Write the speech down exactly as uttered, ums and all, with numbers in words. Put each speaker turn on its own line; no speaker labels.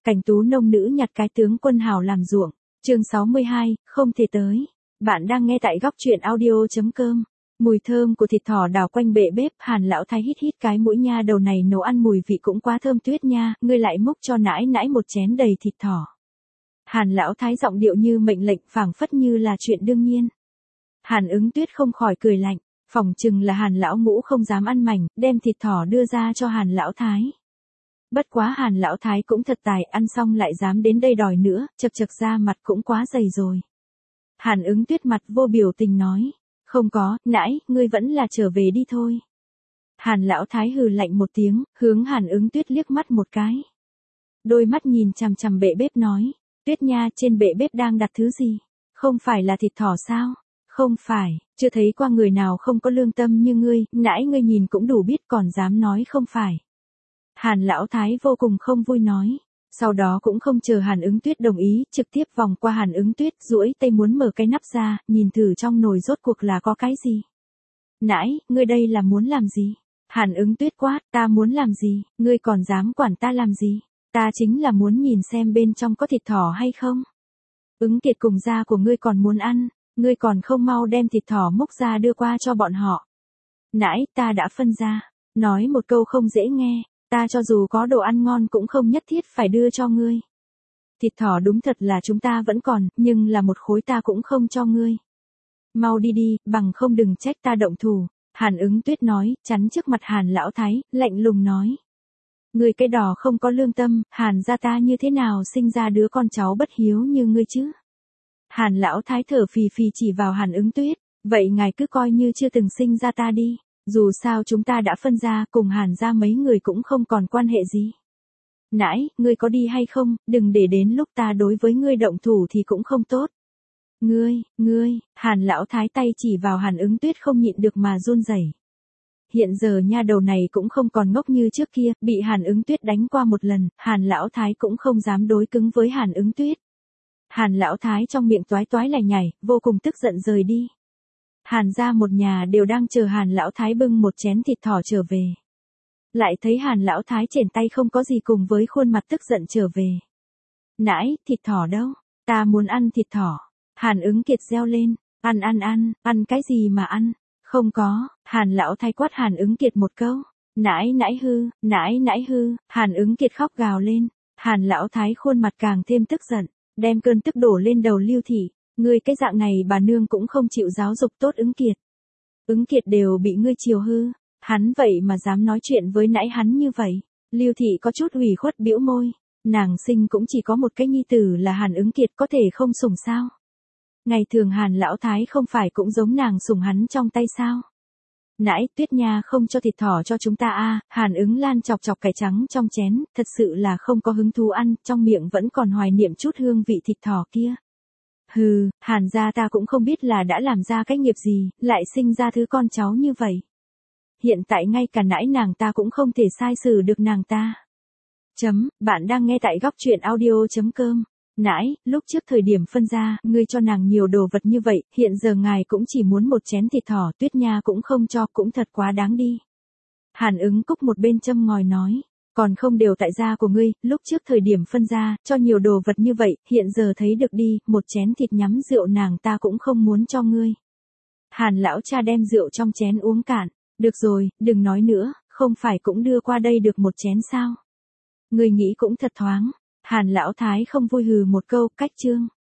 Cảnh tú nông nữ nhặt cái tướng quân hào làm ruộng. Chương sáu mươi hai, không thể tới. Bạn đang nghe tại góc truyện audio chấm com. Mùi thơm của thịt thỏ đào quanh bệ bếp, Hàn lão thái hít hít cái mũi nha, đầu này nấu ăn mùi vị cũng quá thơm tuyết nha, ngươi lại múc cho nãi nãi một chén đầy thịt thỏ. Hàn lão thái giọng điệu như mệnh lệnh, phảng phất như là chuyện đương nhiên. Hàn Ứng Tuyết không khỏi cười lạnh, phỏng chừng là Hàn lão ngũ không dám ăn mảnh, đem thịt thỏ đưa ra cho Hàn lão thái. Bất quá Hàn lão thái cũng thật tài, ăn xong lại dám đến đây đòi nữa, chật chật ra mặt cũng quá dày rồi. Hàn Ứng Tuyết mặt vô biểu tình nói, không có, nãi, ngươi vẫn là trở về đi thôi. Hàn lão thái hừ lạnh một tiếng, hướng Hàn Ứng Tuyết liếc mắt một cái. Đôi mắt nhìn chằm chằm bệ bếp nói, Tuyết nha, trên bệ bếp đang đặt thứ gì? Không phải là thịt thỏ sao? Không phải, chưa thấy qua người nào không có lương tâm như ngươi, nãi ngươi nhìn cũng đủ biết còn dám nói không phải. Hàn lão thái vô cùng không vui nói. Sau đó cũng không chờ Hàn Ứng Tuyết đồng ý, trực tiếp vòng qua Hàn Ứng Tuyết, duỗi tay muốn mở cái nắp ra, nhìn thử trong nồi rốt cuộc là có cái gì. Nãi, ngươi đây là muốn làm gì? Hàn Ứng Tuyết quát, ta muốn làm gì, ngươi còn dám quản ta làm gì? Ta chính là muốn nhìn xem bên trong có thịt thỏ hay không. Ứng Kiệt cùng da của ngươi còn muốn ăn, ngươi còn không mau đem thịt thỏ múc ra đưa qua cho bọn họ. Nãi, ta đã phân ra, nói một câu không dễ nghe. Ta cho dù có đồ ăn ngon cũng không nhất thiết phải đưa cho ngươi. Thịt thỏ đúng thật là chúng ta vẫn còn, nhưng là một khối ta cũng không cho ngươi. Mau đi đi, bằng không đừng trách ta động thủ. Hàn Ứng Tuyết nói, chắn trước mặt Hàn lão thái, lạnh lùng nói. Ngươi cái đỏ không có lương tâm, Hàn gia ta như thế nào sinh ra đứa con cháu bất hiếu như ngươi chứ? Hàn lão thái thở phì phì chỉ vào Hàn Ứng Tuyết, vậy ngài cứ coi như chưa từng sinh ra ta đi. Dù sao chúng ta đã phân ra, cùng Hàn gia mấy người cũng không còn quan hệ gì. Nãi, ngươi có đi hay không, đừng để đến lúc ta đối với ngươi động thủ thì cũng không tốt. Ngươi, ngươi, Hàn lão thái tay chỉ vào Hàn Ứng Tuyết không nhịn được mà run rẩy. Hiện giờ nha đầu này cũng không còn ngốc như trước kia, bị Hàn Ứng Tuyết đánh qua một lần, Hàn lão thái cũng không dám đối cứng với Hàn Ứng Tuyết. Hàn lão thái trong miệng toái toái lải nhải, vô cùng tức giận rời đi. Hàn gia một nhà đều đang chờ Hàn lão thái bưng một chén thịt thỏ trở về. Lại thấy Hàn lão thái trên tay không có gì, cùng với khuôn mặt tức giận trở về. Nãi, thịt thỏ đâu? Ta muốn ăn thịt thỏ. Hàn Ứng Kiệt reo lên, ăn ăn ăn, ăn cái gì mà ăn? Không có, Hàn lão thái quát Hàn Ứng Kiệt một câu. Nãi nãi hư, nãi nãi hư, Hàn Ứng Kiệt khóc gào lên. Hàn lão thái khuôn mặt càng thêm tức giận, đem cơn tức đổ lên đầu Lưu Thị. Ngươi cái dạng này bà nương cũng không chịu giáo dục tốt Ứng Kiệt. Ứng Kiệt đều bị ngươi chiều hư, hắn vậy mà dám nói chuyện với nãi hắn như vậy. Lưu Thị có chút ủy khuất bĩu môi, nàng sinh cũng chỉ có một cái nhi tử là Hàn Ứng Kiệt, có thể không sủng sao? Ngày thường Hàn lão thái không phải cũng giống nàng sủng hắn trong tay sao? Nãi, Tuyết nha không cho thịt thỏ cho chúng ta a. À, Hàn Ứng Lan chọc chọc cải trắng trong chén, thật sự là không có hứng thú ăn, trong miệng vẫn còn hoài niệm chút hương vị thịt thỏ kia. Hừ, Hàn gia ta cũng không biết là đã làm ra cái nghiệp gì, lại sinh ra thứ con cháu như vậy. Hiện tại ngay cả nãi nàng ta cũng không thể sai xử được nàng ta. Chấm, bạn đang nghe tại góc truyện audio chấm com. Nãi, lúc trước thời điểm phân ra, ngươi cho nàng nhiều đồ vật như vậy, hiện giờ ngài cũng chỉ muốn một chén thịt thỏ, Tuyết nha cũng không cho, cũng thật quá đáng đi. Hàn Ứng Cúc một bên châm ngòi nói. Còn không đều tại gia của ngươi, lúc trước thời điểm phân ra, cho nhiều đồ vật như vậy, hiện giờ thấy được đi, một chén thịt nhắm rượu nàng ta cũng không muốn cho ngươi. Hàn lão cha đem rượu trong chén uống cạn, được rồi, đừng nói nữa, không phải cũng đưa qua đây được một chén sao? Ngươi nghĩ cũng thật thoáng. Hàn lão thái không vui hừ một câu, cách chương.